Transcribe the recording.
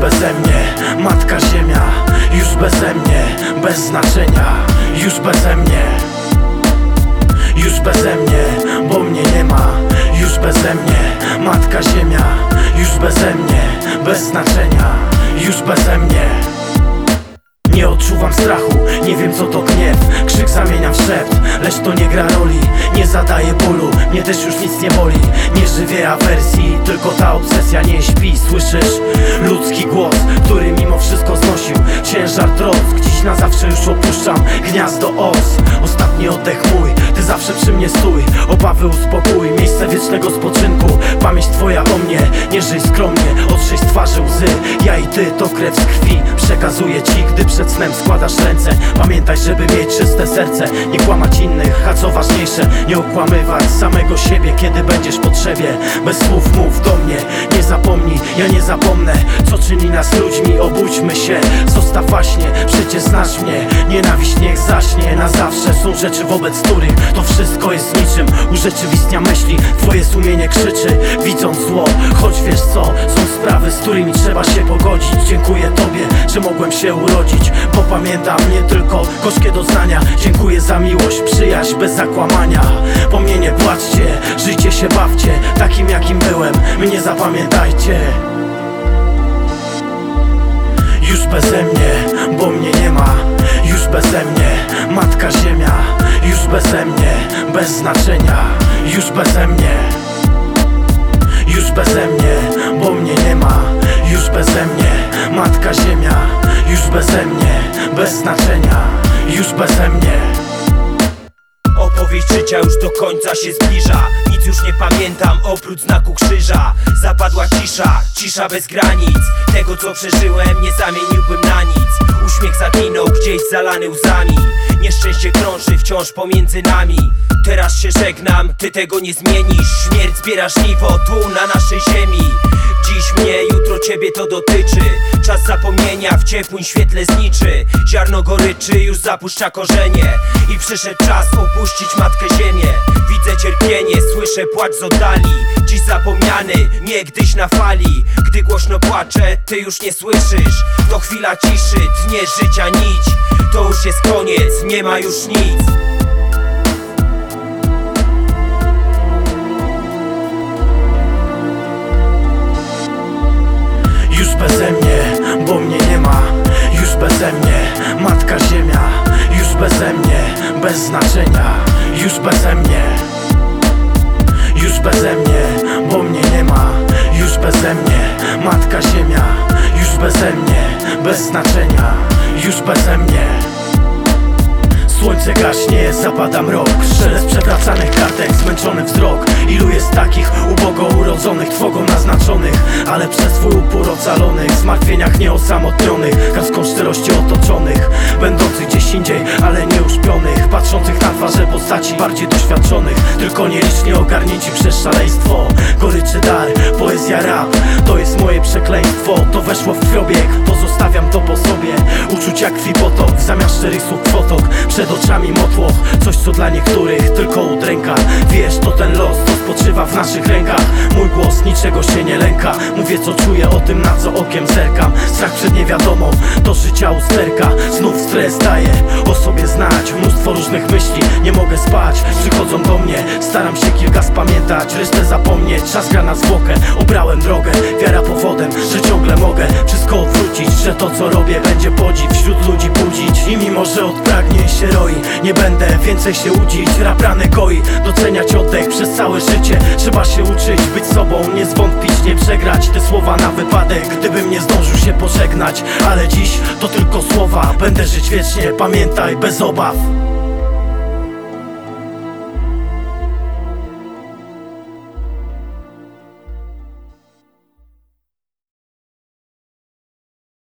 beze mnie, matka ziemia. Już beze mnie, bez znaczenia. Już beze mnie, już beze mnie, bo mnie nie ma. Już beze mnie, matka ziemia. Już beze mnie, bez znaczenia. Już beze mnie. Nie odczuwam strachu, nie wiem co to gniew. Krzyk zamieniam w szept, lecz to nie gra roli. Nie zadaje bólu, mnie też już nic nie boli. Nie żywię awersji, tylko ta obsesja nie śpi. Słyszysz? Ludzki głos, który mimo wszystko znosił ciężar trosk. Dziś na zawsze już opuszczam gniazdo os. Ostatni oddech mój, ty zawsze przy mnie stój. Obawy uspokój, miejsce wiecznego spoczynku. Pamięć twoja o mnie, nie żyj skromnie. Otrzyj z twarzy łzy, ja i ty to krew z krwi. Przekazuję ci, gdy przed snem składasz ręce. Pamiętaj, żeby mieć czyste serce. Nie kłamać innych, a co ważniejsze, nie okłamywać samego siebie, kiedy będziesz w potrzebie. Bez słów mów do mnie, nie zapomnij, ja nie zapomnę. Co czyni nas ludźmi, obudźmy się. Zostaw właśnie, przecież znasz mnie. Nienawiść niech zaśnie na zawsze. Są rzeczy, wobec których to wszystko jest niczym. Urzeczywistnia myśli, twoje sumienie krzyczy, widząc zło. Choć wiesz co, są sprawy, z którymi trzeba się pogodzić. Dziękuję tobie, że mogłem się urodzić, bo pamiętam nie tylko gorzkie doznania. Dziękuję za miłość, przyjaźń bez zakłamania. Po mnie nie płaczcie, żyjcie się, bawcie. Takim jakim byłem, mnie zapamiętajcie. Już beze mnie, bo mnie nie ma. Już beze mnie, matka ziemia. Już beze mnie, bez znaczenia. Już beze mnie, już beze mnie, bo mnie nie ma. Już beze mnie, matka ziemia. Już beze mnie, bez znaczenia. Już beze mnie. Opowieść życia już do końca się zbliża. Nic już nie pamiętam oprócz znaku krzyża. Zapadła cisza, cisza bez granic. Tego co przeżyłem nie zamieniłbym na nic. Uśmiech zaginął gdzieś zalany łzami. Nieszczęście krąży wciąż pomiędzy nami. Teraz się żegnam, ty tego nie zmienisz. Śmierć zbiera żniwo tu na naszej ziemi. Dziś mnie, jutro ciebie to dotyczy. Czas zapomnienia w ciepłym świetle zniczy. Ziarno goryczy już zapuszcza korzenie. I przyszedł czas opuścić matkę ziemię. Widzę cierpienie, słyszę płacz z oddali. Dziś zapomniany, niegdyś na fali. Gdy głośno płaczę, ty już nie słyszysz. To chwila ciszy, tnie życia nić. To już jest koniec, nie ma już nic. Już beze mnie, bo mnie nie ma. Już beze mnie, matka ziemia. Już beze mnie, bez znaczenia. Już beze mnie, już beze mnie, bo mnie nie ma. Już beze mnie, matka ziemia. Już beze mnie, bez znaczenia. Już beze mnie. Słońce gaśnie, zapada mrok. Szelest przewracanych kartek, zmęczony wzrok. Ilu jest takich ubogo urodzonych, trwogą naznaczonych, ale przez swój upór ocalonych. W zmartwieniach nieosamotnionych, gąską szczerości otoczonych, będących gdzieś indziej, ale nie uśpionych. Patrzących na twarze postaci bardziej doświadczonych, tylko nielicznie ogarnięci przez szaleństwo. Goryczy dar, poezja, rap, to jest moje przekleństwo. To weszło w krwiobieg, pozostawiam to po sobie. Uczucia krwi potok, w zamiast szczerych słów kwotok. Przed oczami motłoch, coś co dla niektórych tylko udręka. Wiesz, to ten los, co spoczywa w naszych rękach. Mój głos niczego się nie lęka. Mówię co czuję, o tym na co okiem zerkam. Strach przed niewiadomą, to życia usterka. Znów stres daje o sobie znać. Mnóstwo różnych myśli, nie mogę spać. Przychodzą do mnie, staram się kilka spamiętać, resztę zapomnieć. Czas gra na zwłokę, obrałem drogę. Wiara powodem, że ciągle mogę wszystko odwrócić. Że to co robię będzie podziw wśród ludzi budzić. I mimo że od pragnień się roi, nie będę więcej się łudzić. Rap rany goi, doceniać oddech przez całe życie. Trzeba się uczyć być sobą, nie zwątpić, nie przegrać. Te słowa na wypadek, gdybym nie zdążył się pożegnać. Ale dziś to tylko słowa, będę żyć wiecznie, pamiętaj, bez obaw.